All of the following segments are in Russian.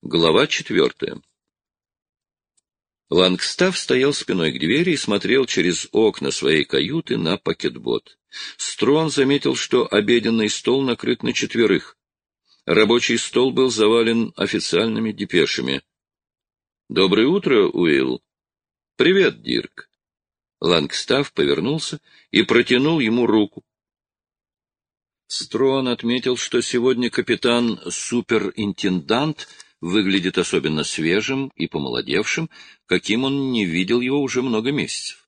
Глава 4. Лангстаф стоял спиной к двери и смотрел через окна своей каюты на пакетбот. Строн заметил, что обеденный стол накрыт на 4. Рабочий стол был завален официальными депешами. «Доброе утро, Уилл!» «Привет, Дирк!» Лангстаф повернулся и протянул ему руку. Строн отметил, что сегодня капитан-суперинтендант выглядит особенно свежим и помолодевшим, каким он не видел его уже много месяцев.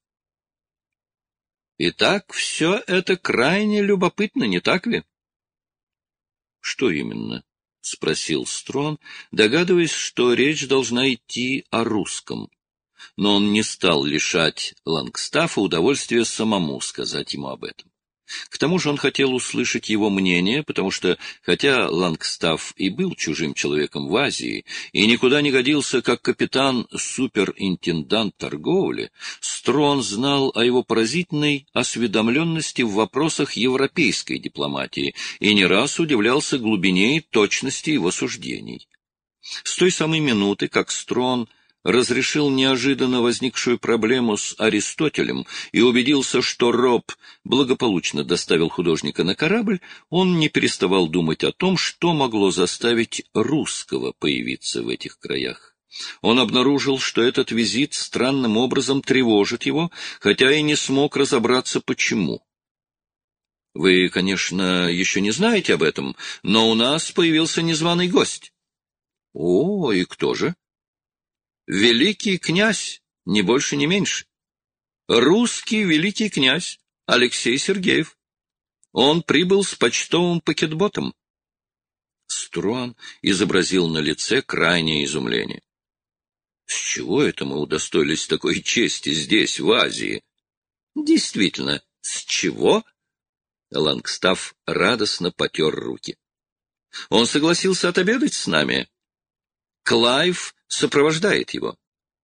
«Итак, все это крайне любопытно, не так ли?» «Что именно?» — спросил Строн, догадываясь, что речь должна идти о русском. Но он не стал лишать Лангстафа удовольствия самому сказать ему об этом. К тому же он хотел услышать его мнение, потому что, хотя Лангстаф и был чужим человеком в Азии и никуда не годился как капитан-суперинтендант торговли, Строн знал о его поразительной осведомленности в вопросах европейской дипломатии и не раз удивлялся глубине и точности его суждений. С той самой минуты, как Строн разрешил неожиданно возникшую проблему с Аристотелем и убедился, что Роб благополучно доставил художника на корабль, он не переставал думать о том, что могло заставить русского появиться в этих краях. Он обнаружил, что этот визит странным образом тревожит его, хотя и не смог разобраться, почему. «Вы, конечно, еще не знаете об этом, но у нас появился незваный гость». «О, и кто же?» «Великий князь, ни больше, ни меньше. Русский великий князь Алексей Сергеев. Он прибыл с почтовым пакетботом». Строн изобразил на лице крайнее изумление. «С чего это мы удостоились такой чести здесь, в Азии?» «Действительно, с чего?» Лангстаф радостно потер руки. «Он согласился отобедать с нами. Клайв сопровождает его».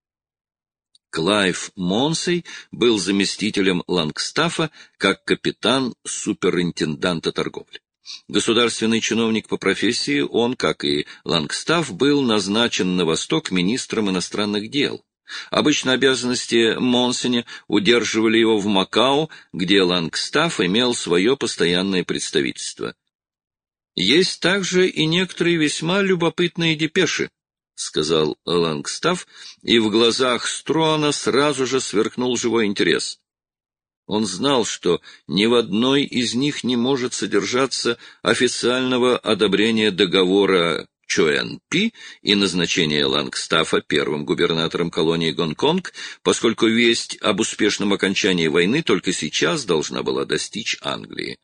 Клайв Монсей был заместителем Лангстафа как капитан суперинтенданта торговли. Государственный чиновник по профессии, он, как и Лангстаф, был назначен на восток министром иностранных дел. Обычно обязанности Монсеня удерживали его в Макао, где Лангстаф имел свое постоянное представительство. Есть также и некоторые весьма любопытные депеши, — сказал Лангстаф, и в глазах Строна сразу же сверкнул живой интерес. Он знал, что ни в одной из них не может содержаться официального одобрения договора Чоэн-Пи и назначения Лангстафа первым губернатором колонии Гонконг, поскольку весть об успешном окончании войны только сейчас должна была достичь Англии.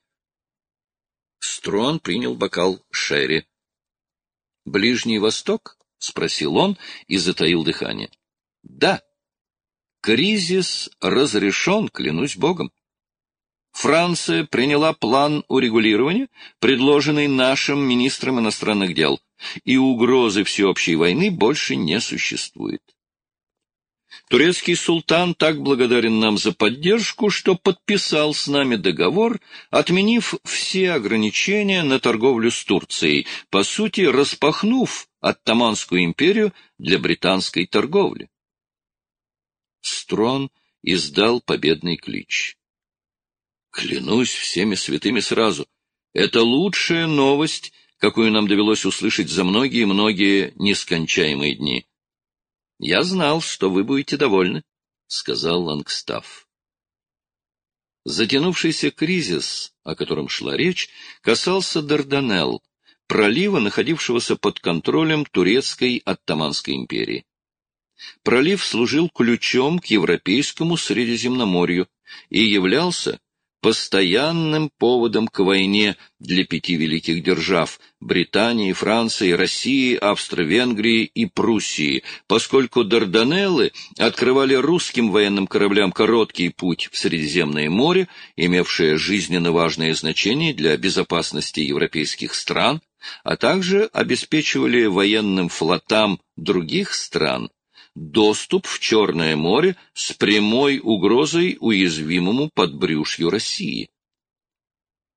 Строн принял бокал шерри. «Ближний Восток?» — спросил он и затаил дыхание. — Да. Кризис разрешен, клянусь Богом. Франция приняла план урегулирования, предложенный нашим министром иностранных дел, и угрозы всеобщей войны больше не существует. Турецкий султан так благодарен нам за поддержку, что подписал с нами договор, отменив все ограничения на торговлю с Турцией, по сути, распахнув Оттоманскую империю для британской торговли. Строн издал победный клич. Клянусь всеми святыми сразу, это лучшая новость, какую нам довелось услышать за многие-многие нескончаемые дни. «Я знал, что вы будете довольны», — сказал Лангстаф. Затянувшийся кризис, о котором шла речь, касался Дарданелл, пролива, находившегося под контролем турецкой Оттоманской империи. Пролив служил ключом к Европейскому Средиземноморью и являлся постоянным поводом к войне для 5 великих держав — Британии, Франции, России, Австро-Венгрии и Пруссии, поскольку Дарданеллы открывали русским военным кораблям короткий путь в Средиземное море, имевшее жизненно важное значение для безопасности европейских стран, а также обеспечивали военным флотам других стран доступ в Черное море с прямой угрозой уязвимому подбрюшью России.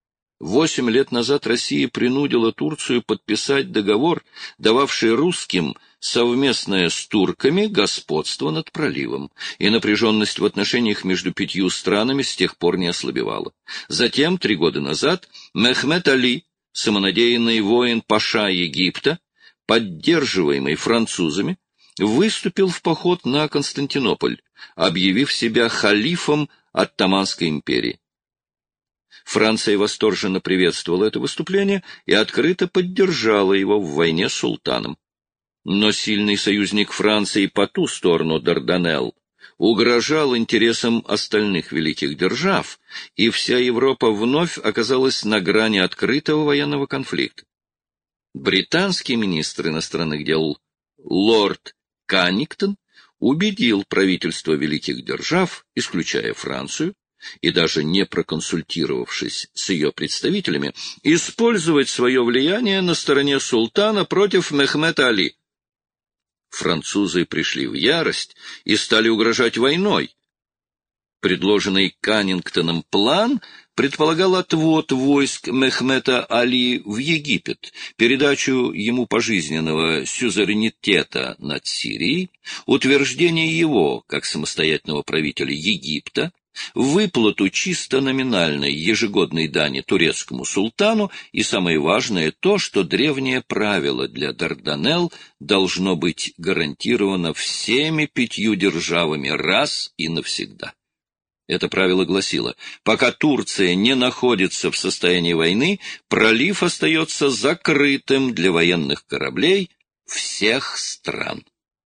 8 лет назад Россия принудила Турцию подписать договор, дававший русским совместное с турками господство над проливом, и напряженность в отношениях между 5 странами с тех пор не ослабевала. Затем, 3 года назад, Мехмед Али, самонадеянный воин-паша Египта, поддерживаемый французами, выступил в поход на Константинополь, объявив себя халифом Оттоманской империи. Франция восторженно приветствовала это выступление и открыто поддержала его в войне с султаном. Но сильный союзник Франции по ту сторону Дарданелл угрожал интересам остальных великих держав, и вся Европа вновь оказалась на грани открытого военного конфликта. Британский министр иностранных дел лорд Каннингтон убедил правительства великих держав, исключая Францию, и даже не проконсультировавшись с ее представителями, использовать свое влияние на стороне султана против Мехмеда Али. Французы пришли в ярость и стали угрожать войной. Предложенный Каннингтоном план предполагал отвод войск Мехмеда Али в Египет, передачу ему пожизненного сюзеренитета над Сирией, утверждение его как самостоятельного правителя Египта, выплату чисто номинальной ежегодной дани турецкому султану и, самое важное, то, что древнее правило для Дарданелл должно быть гарантировано всеми 5 державами раз и навсегда. Это правило гласило: пока Турция не находится в состоянии войны, пролив остается закрытым для военных кораблей всех стран.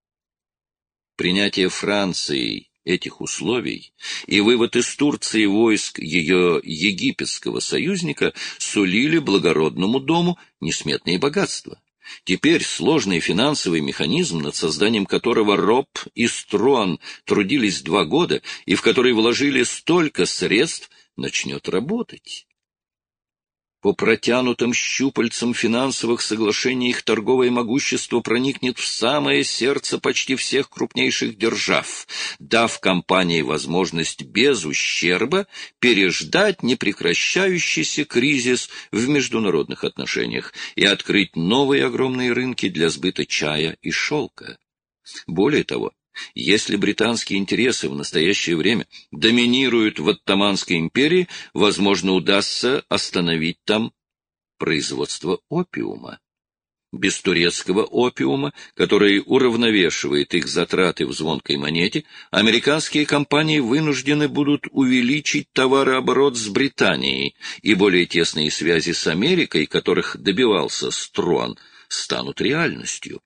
Принятие Францией этих условий и вывод из Турции войск ее египетского союзника сулили благородному дому несметные богатства. Теперь сложный финансовый механизм, над созданием которого Роб и Струан трудились 2 года и в который вложили столько средств, начнет работать. По протянутым щупальцам финансовых соглашений их торговое могущество проникнет в самое сердце почти всех крупнейших держав, дав компании возможность без ущерба переждать непрекращающийся кризис в международных отношениях и открыть новые огромные рынки для сбыта чая и шелка. Более того, если британские интересы в настоящее время доминируют в Оттоманской империи, возможно, удастся остановить там производство опиума. Без турецкого опиума, который уравновешивает их затраты в звонкой монете, американские компании вынуждены будут увеличить товарооборот с Британией, и более тесные связи с Америкой, которых добивался Струан, станут реальностью.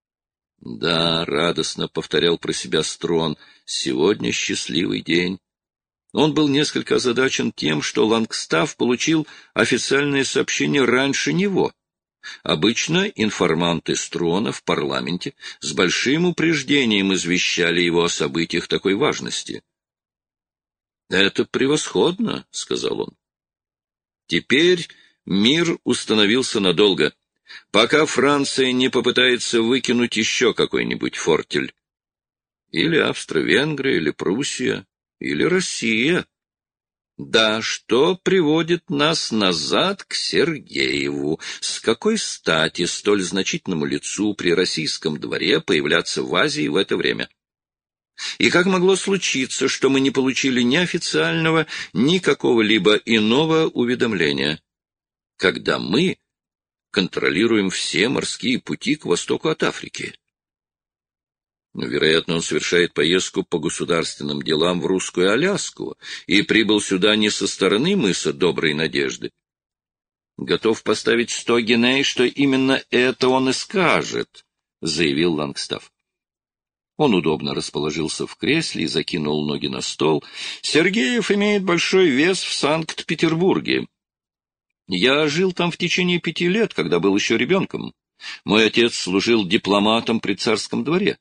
Да, радостно повторял про себя Струан, сегодня счастливый день. Он был несколько озадачен тем, что Лангстаф получил официальное сообщение раньше него. Обычно информанты Струана в парламенте с большим упреждением извещали его о событиях такой важности. «Это превосходно», — сказал он. «Теперь мир установился надолго, пока Франция не попытается выкинуть еще какой-нибудь фортель. Или Австро-Венгрия, или Пруссия, или Россия. Да, что приводит нас назад к Сергееву? С какой стати столь значительному лицу при российском дворе появляться в Азии в это время? И как могло случиться, что мы не получили ни официального, ни какого-либо иного уведомления, когда мы контролируем все морские пути к востоку от Африки? Вероятно, он совершает поездку по государственным делам в русскую Аляску и прибыл сюда не со стороны мыса Доброй Надежды. Готов поставить 100 гиней, что именно это он и скажет, — заявил Лангстаф. Он удобно расположился в кресле и закинул ноги на стол. Сергеев имеет большой вес в Санкт-Петербурге. Я жил там в течение 5 лет, когда был еще ребенком. Мой отец служил дипломатом при царском дворе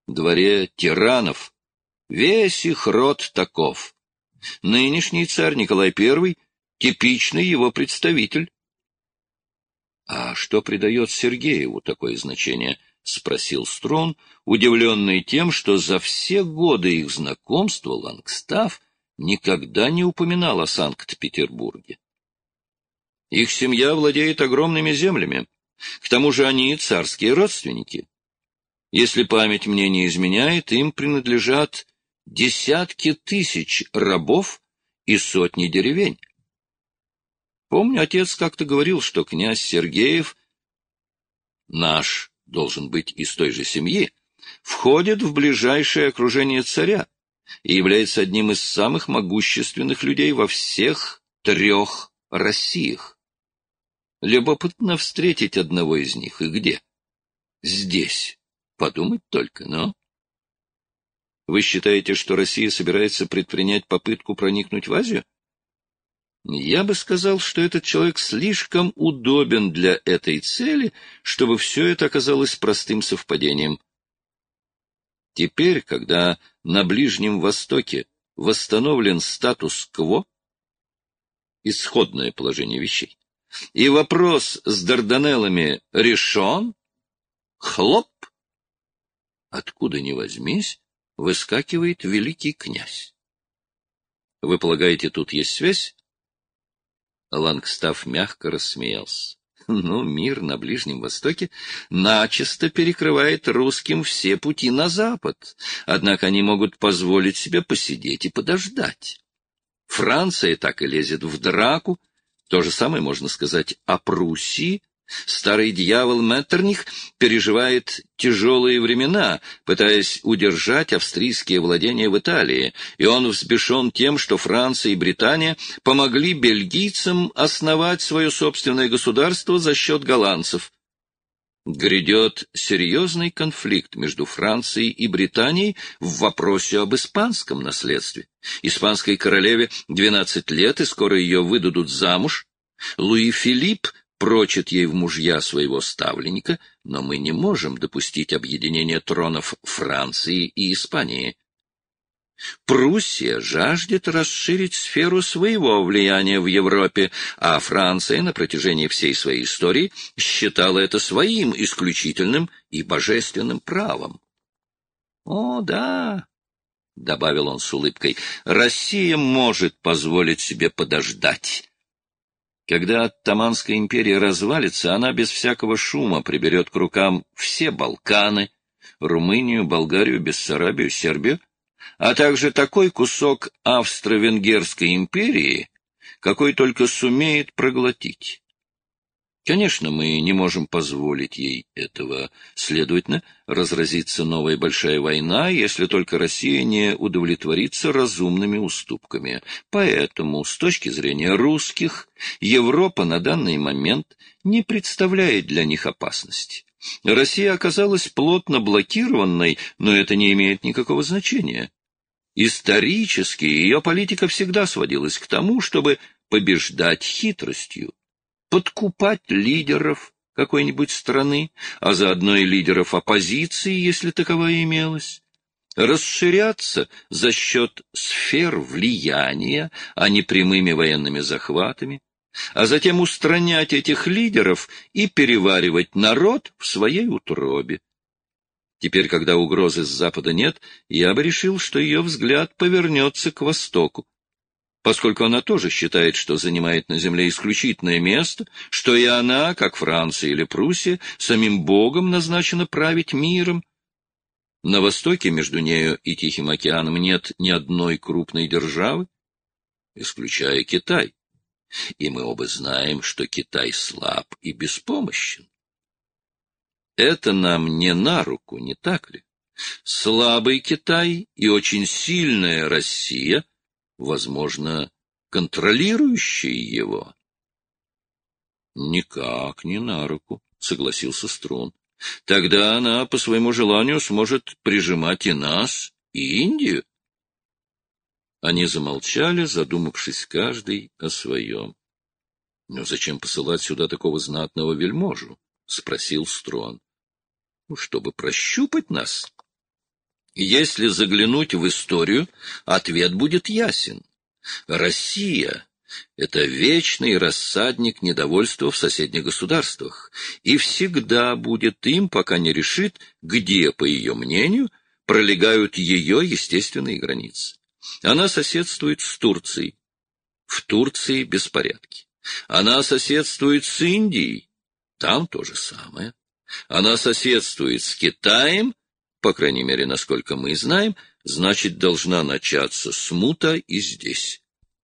тиранов. Весь их род таков. Нынешний царь Николай I — типичный его представитель. — А что придает Сергееву такое значение? — спросил Строн, удивленный тем, что за все годы их знакомства Лангстаф никогда не упоминал о Санкт-Петербурге. Их семья владеет огромными землями. К тому же они царские родственники. Если память мне не изменяет, им принадлежат десятки тысяч рабов и сотни деревень. Помню, отец как-то говорил, что князь Сергеев, наш должен быть из той же семьи, входит в ближайшее окружение царя и является одним из самых могущественных людей во всех 3 Россиях. Любопытно встретить одного из них. И где? Здесь. Подумать только, но... Вы считаете, что Россия собирается предпринять попытку проникнуть в Азию? Я бы сказал, что этот человек слишком удобен для этой цели, чтобы все это оказалось простым совпадением. Теперь, когда на Ближнем Востоке восстановлен статус-кво, исходное положение вещей, и вопрос с Дарданеллами решен, хлоп, откуда ни возьмись, выскакивает великий князь. Вы полагаете, тут есть связь? Лангстаф мягко рассмеялся. Ну, мир на Ближнем Востоке начисто перекрывает русским все пути на запад, однако они могут позволить себе посидеть и подождать. Франция так и лезет в драку, то же самое можно сказать о Пруссии. Старый дьявол Меттерних переживает тяжелые времена, пытаясь удержать австрийские владения в Италии, и он взбешен тем, что Франция и Британия помогли бельгийцам основать свое собственное государство за счет голландцев. Грядет серьезный конфликт между Францией и Британией в вопросе об испанском наследстве. Испанской королеве 12 лет, и скоро ее выдадут замуж. Луи Филипп прочит ей в мужья своего ставленника, но мы не можем допустить объединения тронов Франции и Испании. Пруссия жаждет расширить сферу своего влияния в Европе, а Франция на протяжении всей своей истории считала это своим исключительным и божественным правом. «О, да», — добавил он с улыбкой, — «Россия может позволить себе подождать». Когда Оттоманская империя развалится, она без всякого шума приберет к рукам все Балканы, Румынию, Болгарию, Бессарабию, Сербию, а также такой кусок Австро-Венгерской империи, какой только сумеет проглотить. Конечно, мы не можем позволить ей этого. Следовательно, разразится новая большая война, если только Россия не удовлетворится разумными уступками. Поэтому, с точки зрения русских, Европа на данный момент не представляет для них опасности. Россия оказалась плотно блокированной, но это не имеет никакого значения. Исторически ее политика всегда сводилась к тому, чтобы побеждать хитростью, подкупать лидеров какой-нибудь страны, а заодно и лидеров оппозиции, если таковая имелась, расширяться за счет сфер влияния, а не прямыми военными захватами, а затем устранять этих лидеров и переваривать народ в своей утробе. Теперь, когда угрозы с запада нет, я бы решил, что ее взгляд повернется к востоку, поскольку она тоже считает, что занимает на земле исключительное место, что и она, как Франция или Пруссия, самим Богом назначена править миром. На востоке между нею и Тихим океаном нет ни одной крупной державы, исключая Китай. И мы оба знаем, что Китай слаб и беспомощен. Это нам не на руку, не так ли? Слабый Китай и очень сильная Россия, возможно, контролирующая его. Никак не на руку, согласился Струн. Тогда она по своему желанию сможет прижимать и нас, и Индию. Они замолчали, задумавшись каждый о своем. — Но зачем посылать сюда такого знатного вельможу? — спросил Струн. — Чтобы прощупать нас. Если заглянуть в историю, ответ будет ясен. Россия — это вечный рассадник недовольства в соседних государствах, и всегда будет им, пока не решит, где, по ее мнению, пролегают ее естественные границы. Она соседствует с Турцией. В Турции беспорядки. Она соседствует с Индией, там то же самое. Она соседствует с Китаем, по крайней мере, насколько мы знаем, значит, должна начаться смута и здесь.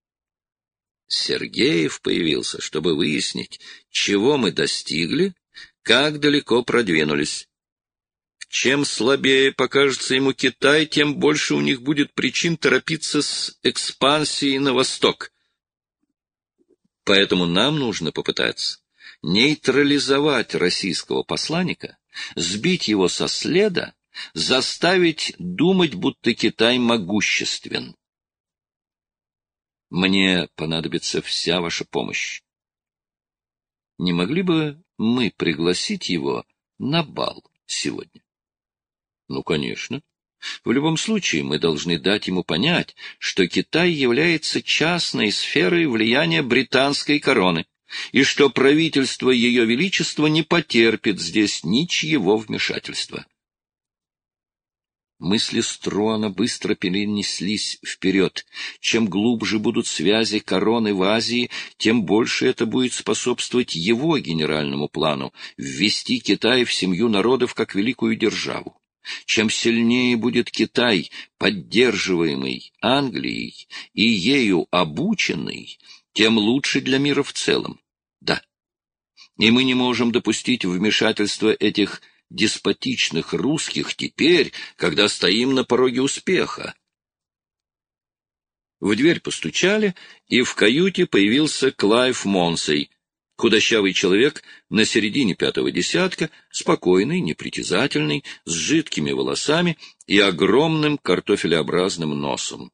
Сергеев появился, чтобы выяснить, чего мы достигли, как далеко продвинулись. Чем слабее покажется ему Китай, тем больше у них будет причин торопиться с экспансией на восток. Поэтому нам нужно попытаться нейтрализовать российского посланника, сбить его со следа, заставить думать, будто Китай могуществен. Мне понадобится вся ваша помощь. Не могли бы мы пригласить его на бал сегодня? Ну, конечно. В любом случае, мы должны дать ему понять, что Китай является частной сферой влияния британской короны, и что правительство Ее Величества не потерпит здесь ничьего вмешательства. Мысли Струана быстро перенеслись вперед. Чем глубже будут связи короны в Азии, тем больше это будет способствовать его генеральному плану — ввести Китай в семью народов как великую державу. Чем сильнее будет Китай, поддерживаемый Англией и ею обученный, тем лучше для мира в целом. Да. И мы не можем допустить вмешательства этих деспотичных русских теперь, когда стоим на пороге успеха. В дверь постучали, и в каюте появился Клайв Монсей, худощавый человек на середине пятого десятка, спокойный, непритязательный, с жидкими волосами и огромным картофелеобразным носом.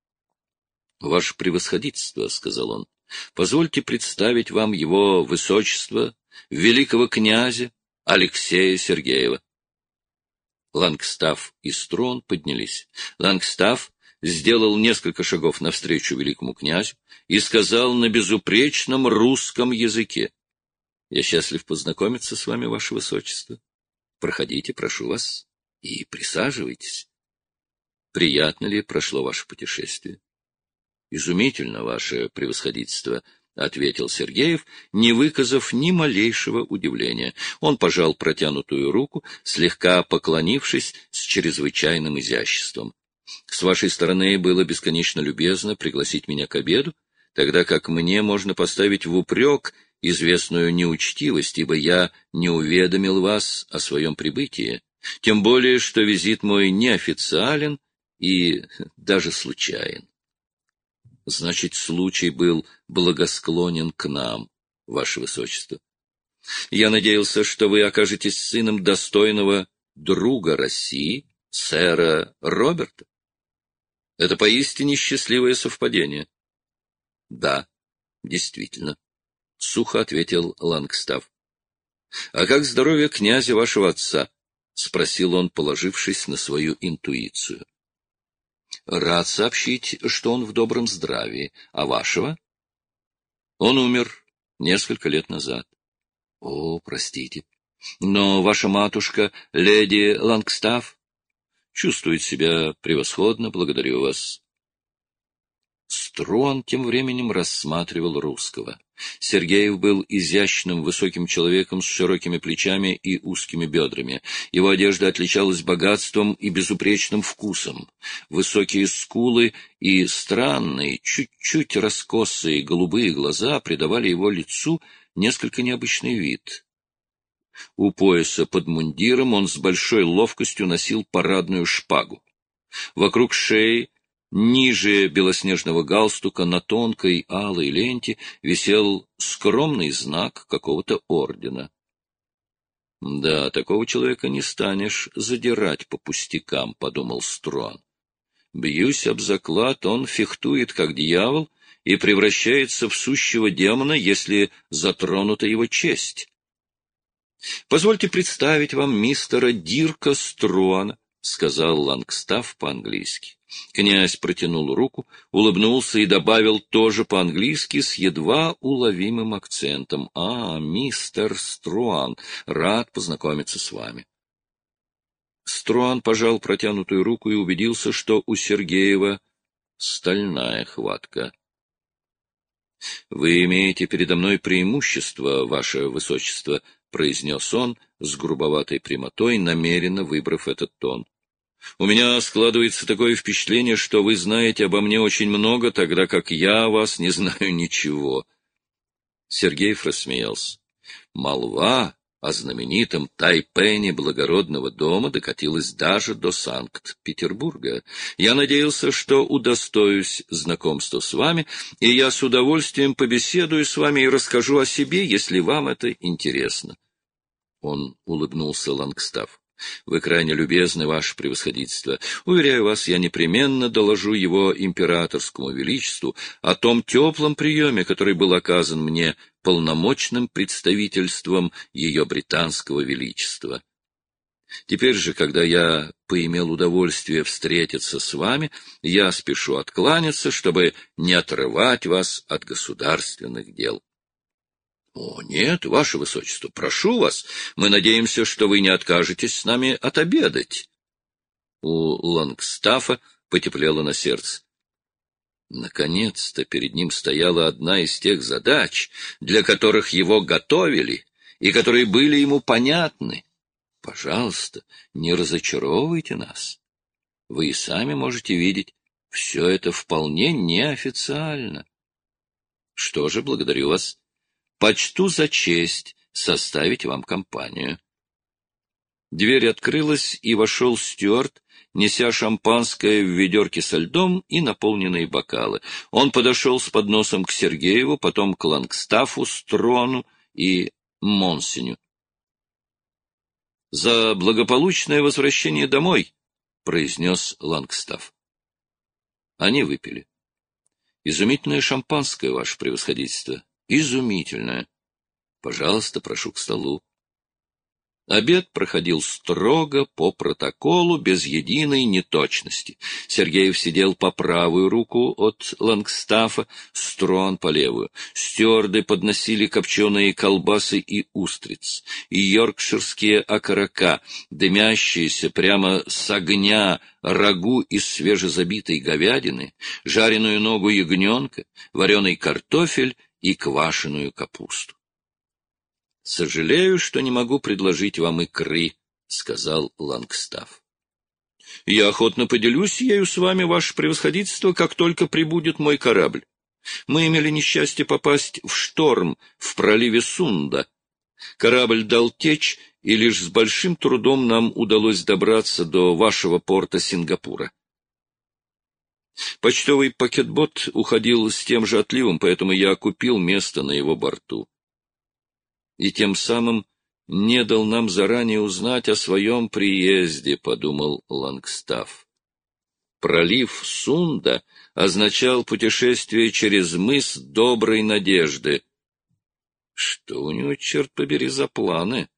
— Ваше превосходительство, — сказал он, — позвольте представить вам его высочество, великого князя Алексея Сергеева. Лангстаф и Строн поднялись. Лангстаф сделал несколько шагов навстречу великому князю и сказал на безупречном русском языке: — Я счастлив познакомиться с вами, ваше высочество. Проходите, прошу вас, и присаживайтесь. Приятно ли прошло ваше путешествие? — Изумительно, ваше превосходительство, — ответил Сергеев, не выказав ни малейшего удивления. Он пожал протянутую руку, слегка поклонившись с чрезвычайным изяществом. — С вашей стороны было бесконечно любезно пригласить меня к обеду, тогда как мне можно поставить в упрек известную неучтивость, ибо я не уведомил вас о своем прибытии, тем более, что визит мой неофициален и даже случайен. Значит, случай был благосклонен к нам, ваше высочество. Я надеялся, что вы окажетесь сыном достойного друга России, сэра Роберта. Это поистине счастливое совпадение. — Да, действительно, — сухо ответил Лангстаф. — А как здоровье князя вашего отца? — спросил он, положившись на свою интуицию. — Рад сообщить, что он в добром здравии. А вашего? — Он умер несколько лет назад. — О, простите. Но ваша матушка, леди Лангстаф, чувствует себя превосходно, благодарю вас. Струан тем временем рассматривал русского. Сергеев был изящным высоким человеком с широкими плечами и узкими бедрами. Его одежда отличалась богатством и безупречным вкусом. Высокие скулы и странные, чуть-чуть раскосые голубые глаза придавали его лицу несколько необычный вид. У пояса под мундиром он с большой ловкостью носил парадную шпагу. Вокруг шеи, ниже белоснежного галстука, на тонкой алой ленте висел скромный знак какого-то ордена. «Да, такого человека не станешь задирать по пустякам», — подумал Струан. «Бьюсь об заклад, он фехтует, как дьявол, и превращается в сущего демона, если затронута его честь». «Позвольте представить вам мистера Дирка Струана», — сказал Лангстаф по-английски. Князь протянул руку, улыбнулся и добавил тоже по-английски с едва уловимым акцентом: — мистер Струан, рад познакомиться с вами. Струан пожал протянутую руку и убедился, что у Сергеева стальная хватка. Вы имеете передо мной преимущество, ваше высочество, — произнес он с грубоватой прямотой, намеренно выбрав этот тон. — У меня складывается такое впечатление, что вы знаете обо мне очень много, тогда как я о вас не знаю ничего. Сергеев рассмеялся. Молва о знаменитом Тайпене благородного дома докатилась даже до Санкт-Петербурга. Я надеялся, что удостоюсь знакомства с вами, и я с удовольствием побеседую с вами и расскажу о себе, если вам это интересно. Он улыбнулся Лангстаф. Вы крайне любезны, ваше превосходительство. Уверяю вас, я непременно доложу его императорскому величеству о том теплом приеме, который был оказан мне полномочным представительством ее британского величества. Теперь же, когда я поимел удовольствие встретиться с вами, я спешу откланяться, чтобы не отрывать вас от государственных дел. — О, нет, ваше высочество, прошу вас, мы надеемся, что вы не откажетесь с нами отобедать. У Лангстафа потеплело на сердце. Наконец-то перед ним стояла одна из тех задач, для которых его готовили и которые были ему понятны. Пожалуйста, не разочаровывайте нас. Вы и сами можете видеть, все это вполне неофициально. Что же, благодарю вас. Почту за честь составить вам компанию. Дверь открылась, и вошел стюард, неся шампанское в ведерке со льдом и наполненные бокалы. Он подошел с подносом к Сергееву, потом к Лангстафу, Строну и Монсеню. — За благополучное возвращение домой, — произнес Лангстаф. Они выпили. — Изумительное шампанское, ваше превосходительство. Изумительное. Пожалуйста, прошу к столу. Обед проходил строго по протоколу, без единой неточности. Сергеев сидел по правую руку от Лангстафа, Строн по левую. Стюарды подносили копченые колбасы и устриц, и йоркширские окорока, дымящиеся прямо с огня рагу из свежезабитой говядины, жареную ногу ягненка, вареный картофель и квашеную капусту. — Сожалею, что не могу предложить вам икры, — сказал Лангстаф. — Я охотно поделюсь ею с вами, ваше превосходительство, как только прибудет мой корабль. Мы имели несчастье попасть в шторм в проливе Сунда. Корабль дал течь, и лишь с большим трудом нам удалось добраться до вашего порта Сингапура. Почтовый пакетбот уходил с тем же отливом, поэтому я купил место на его борту. И тем самым не дал нам заранее узнать о своем приезде, — подумал Лангстаф. Пролив Сунда означал путешествие через мыс Доброй Надежды. Что у него, черт побери, за планы?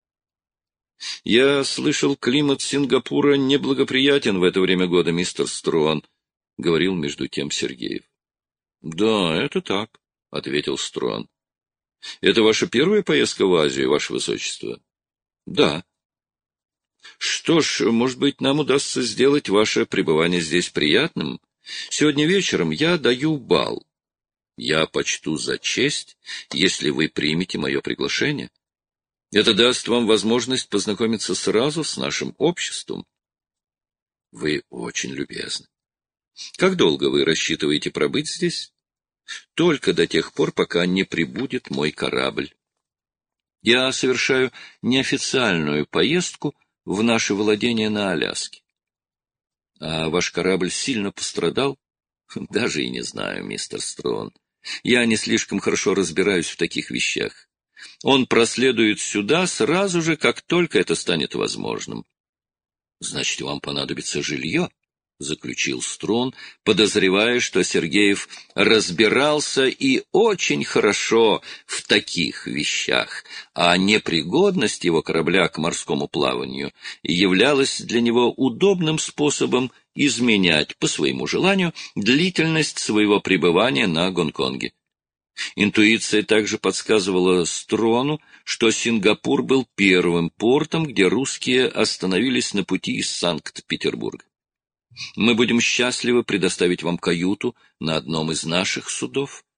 Я слышал, климат Сингапура неблагоприятен в это время года, мистер Строн, — говорил между тем Сергеев. — Да, это так, — ответил Строн. — Это ваша первая поездка в Азию, ваше высочество? — Да. — Что ж, может быть, нам удастся сделать ваше пребывание здесь приятным? Сегодня вечером я даю бал. Я почту за честь, если вы примете мое приглашение. Это даст вам возможность познакомиться сразу с нашим обществом. — Вы очень любезны. Как долго вы рассчитываете пробыть здесь? Только до тех пор, пока не прибудет мой корабль. Я совершаю неофициальную поездку в наше владение на Аляске. А ваш корабль сильно пострадал? Даже и не знаю, мистер Строн. Я не слишком хорошо разбираюсь в таких вещах. Он проследует сюда сразу же, как только это станет возможным. Значит, вам понадобится жилье? — заключил Строн, подозревая, что Сергеев разбирался и очень хорошо в таких вещах, а непригодность его корабля к морскому плаванию являлась для него удобным способом изменять по своему желанию длительность своего пребывания на Гонконге. Интуиция также подсказывала Строну, что Сингапур был первым портом, где русские остановились на пути из Санкт-Петербурга. Мы будем счастливы предоставить вам каюту на одном из наших судов,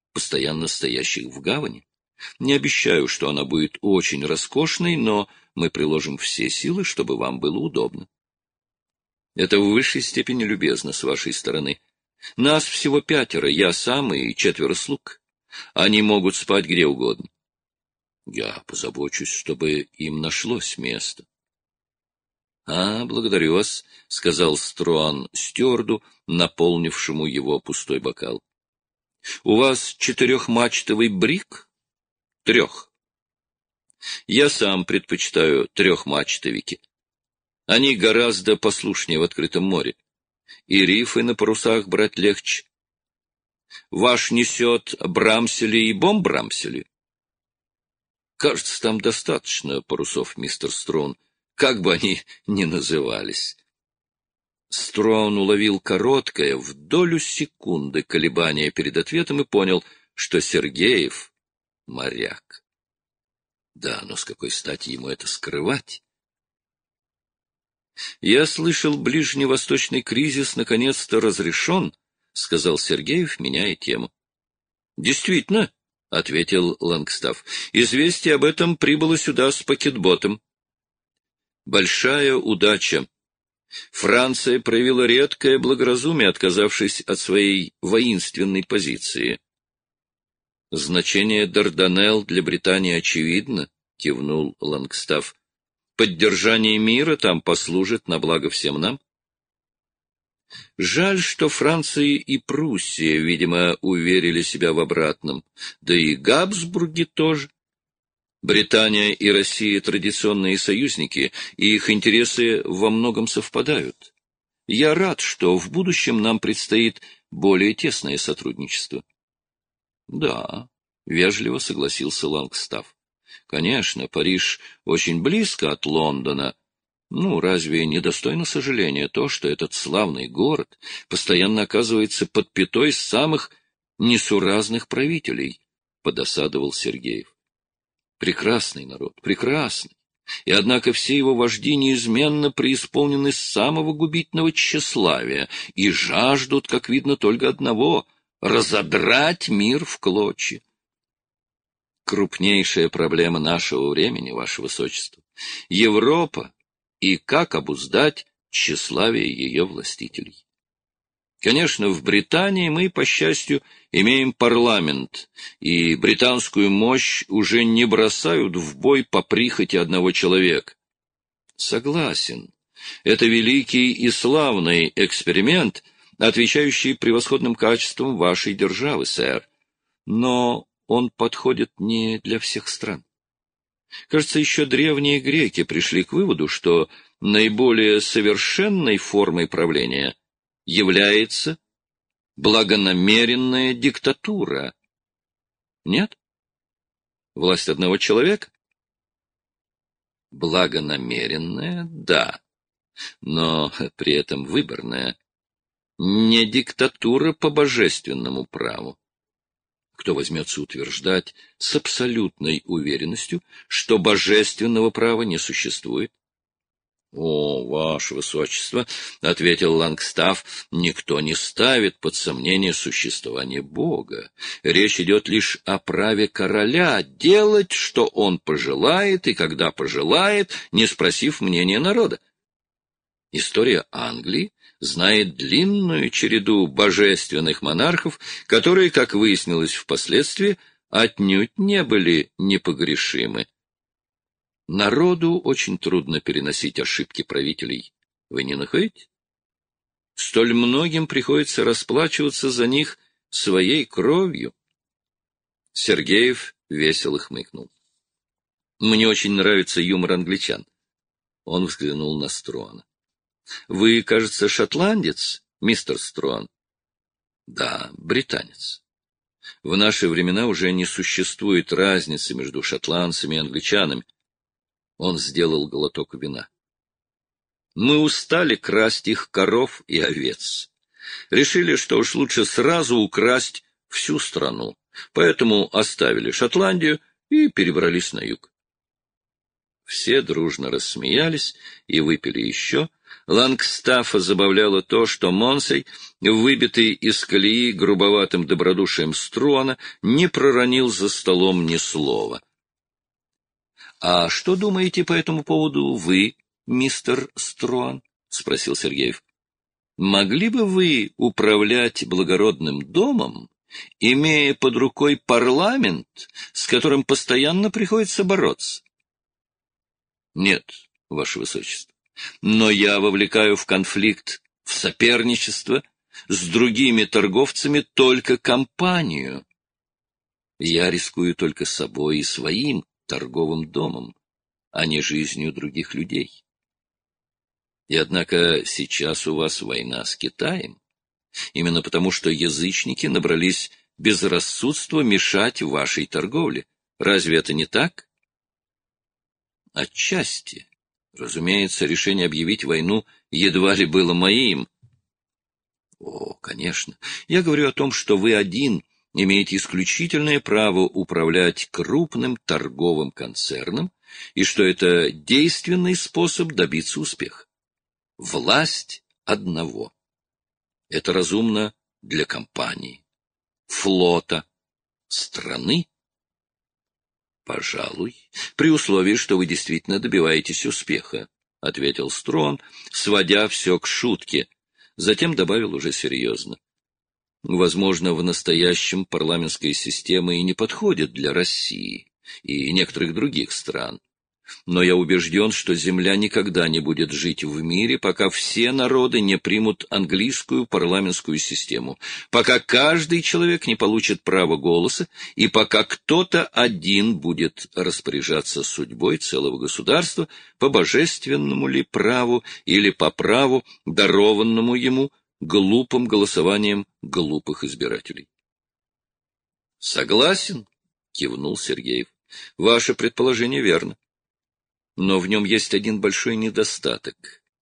постоянно стоящих в гавани. Не обещаю, что она будет очень роскошной, но мы приложим все силы, чтобы вам было удобно. Это в высшей степени любезно с вашей стороны. Нас всего 5, я сам и 4 слуг. Они могут спать где угодно. Я позабочусь, чтобы им нашлось место. — благодарю вас, — сказал Струан стюарду, наполнившему его пустой бокал. — У вас 4-мачтовый брик? 3. Я сам предпочитаю 3-мачтовики. Они гораздо послушнее в открытом море. И рифы на парусах брать легче. Ваш несет брамсели и бомбрамсели? Кажется, там достаточно парусов, мистер Струн, как бы они ни назывались. Струн уловил короткое, в долю секунды колебание перед ответом и понял, что Сергеев — моряк. Да, но с какой стати ему это скрывать? «Я слышал, ближневосточный кризис наконец-то разрешен», — сказал Сергеев, меняя тему. «Действительно», — ответил Лангстаф, — «известие об этом прибыло сюда с пакетботом». «Большая удача. Франция проявила редкое благоразумие, отказавшись от своей воинственной позиции». «Значение Дарданелл для Британии очевидно», — кивнул Лангстаф. «Поддержание мира там послужит на благо всем нам». Жаль, что Франция и Пруссия, видимо, уверили себя в обратном, да и Габсбурги тоже. Британия и Россия — традиционные союзники, и их интересы во многом совпадают. Я рад, что в будущем нам предстоит более тесное сотрудничество. — Да, — вежливо согласился Лангстаф. — Конечно, Париж очень близко от Лондона. Разве не достойно сожаления то, что этот славный город постоянно оказывается под пятой самых несуразных правителей? — подосадовал Сергеев. Прекрасный народ, прекрасный. И однако все его вожди неизменно преисполнены самого губительного тщеславия и жаждут, как видно, только одного — разодрать мир в клочья. Крупнейшая проблема нашего времени, ваше высочество, Европа и как обуздать тщеславие ее властителей. Конечно, в Британии мы, по счастью, имеем парламент, и британскую мощь уже не бросают в бой по прихоти одного человека. Согласен, это великий и славный эксперимент, отвечающий превосходным качествам вашей державы, сэр, но он подходит не для всех стран. Кажется, еще древние греки пришли к выводу, что наиболее совершенной формой правления является благонамеренная диктатура. Нет? Власть одного человека? Благонамеренная, да, но при этом выборная. Не диктатура по божественному праву. Кто возьмется утверждать с абсолютной уверенностью, что божественного права не существует? — О, ваше высочество, — ответил Лангстаф, — никто не ставит под сомнение существование Бога. Речь идет лишь о праве короля делать, что он пожелает и когда пожелает, не спросив мнения народа. История Англии знает длинную череду божественных монархов, которые, как выяснилось впоследствии, отнюдь не были непогрешимы. Народу очень трудно переносить ошибки правителей. Вы не находите? Столь многим приходится расплачиваться за них своей кровью. Сергеев весело хмыкнул. Мне очень нравится юмор англичан. Он взглянул на Струана. Вы, кажется, шотландец, мистер Струан? Да, британец. В наши времена уже не существует разницы между шотландцами и англичанами. Он сделал глоток вина. Мы устали красть их коров и овец. Решили, что уж лучше сразу украсть всю страну. Поэтому оставили Шотландию и перебрались на юг. Все дружно рассмеялись и выпили еще, Лангстаффа забавляло то, что Монсей, выбитый из колеи грубоватым добродушием Струана, не проронил за столом ни слова. — А что думаете по этому поводу вы, мистер Струан? — спросил Сергеев. — Могли бы вы управлять благородным домом, имея под рукой парламент, с которым постоянно приходится бороться? — Нет, ваше высочество. Но я вовлекаю в конфликт, в соперничество с другими торговцами только компанию. Я рискую только собой и своим торговым домом, а не жизнью других людей. И однако сейчас у вас война с Китаем, именно потому что язычники набрались безрассудства мешать вашей торговле. Разве это не так? Отчасти. Разумеется, решение объявить войну едва ли было моим. О, конечно. Я говорю о том, что вы один имеете исключительное право управлять крупным торговым концерном, и что это действенный способ добиться успеха. Власть одного. Это разумно для компании, флота, страны. «Пожалуй, при условии, что вы действительно добиваетесь успеха», — ответил Струан, сводя все к шутке. Затем добавил уже серьезно. «Возможно, в настоящем парламентская система и не подходит для России и некоторых других стран. Но я убежден, что Земля никогда не будет жить в мире, пока все народы не примут английскую парламентскую систему, пока каждый человек не получит права голоса, и пока кто-то один будет распоряжаться судьбой целого государства по божественному ли праву или по праву, дарованному ему глупым голосованием глупых избирателей». «Согласен», — кивнул Сергеев. «Ваше предположение верно. Но в нем есть один большой недостаток.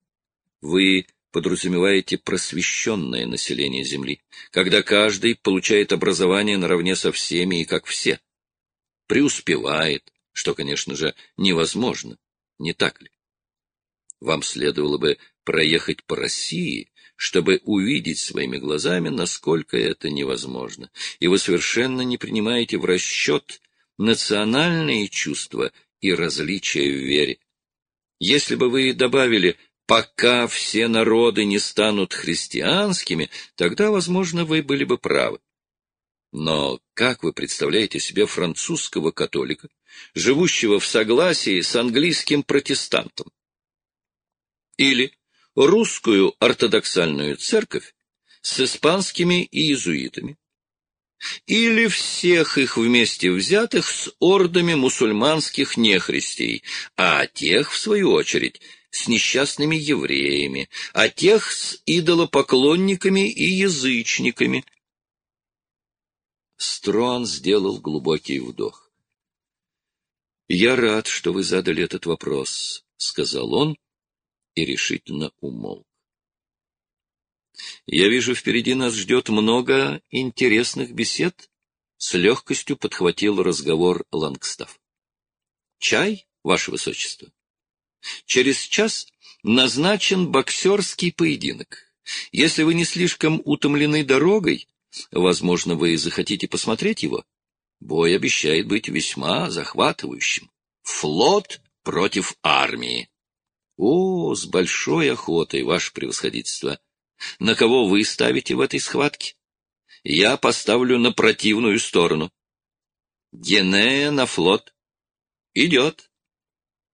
Вы подразумеваете просвещенное население Земли, когда каждый получает образование наравне со всеми и как все. Преуспевает, что, конечно же, невозможно, не так ли? Вам следовало бы проехать по России, чтобы увидеть своими глазами, насколько это невозможно, и вы совершенно не принимаете в расчет национальные чувства и различия в вере. Если бы вы добавили «пока все народы не станут христианскими», тогда, возможно, вы были бы правы. Но как вы представляете себе французского католика, живущего в согласии с английским протестантом? Или русскую ортодоксальную церковь с испанскими иезуитами? Или всех их вместе взятых с ордами мусульманских нехристей, а тех, в свою очередь, с несчастными евреями, а тех с идолопоклонниками и язычниками? Струан сделал глубокий вдох. «Я рад, что вы задали этот вопрос», — сказал он и решительно умолк. «Я вижу, впереди нас ждет много интересных бесед», — с легкостью подхватил разговор Лангстафф. «Чай, ваше высочество? Через час назначен боксерский поединок. Если вы не слишком утомлены дорогой, возможно, вы захотите посмотреть его. Бой обещает быть весьма захватывающим. Флот против армии. О, с большой охотой, ваше превосходительство. На кого вы ставите в этой схватке? Я поставлю на противную сторону. Генея на флот. Идет.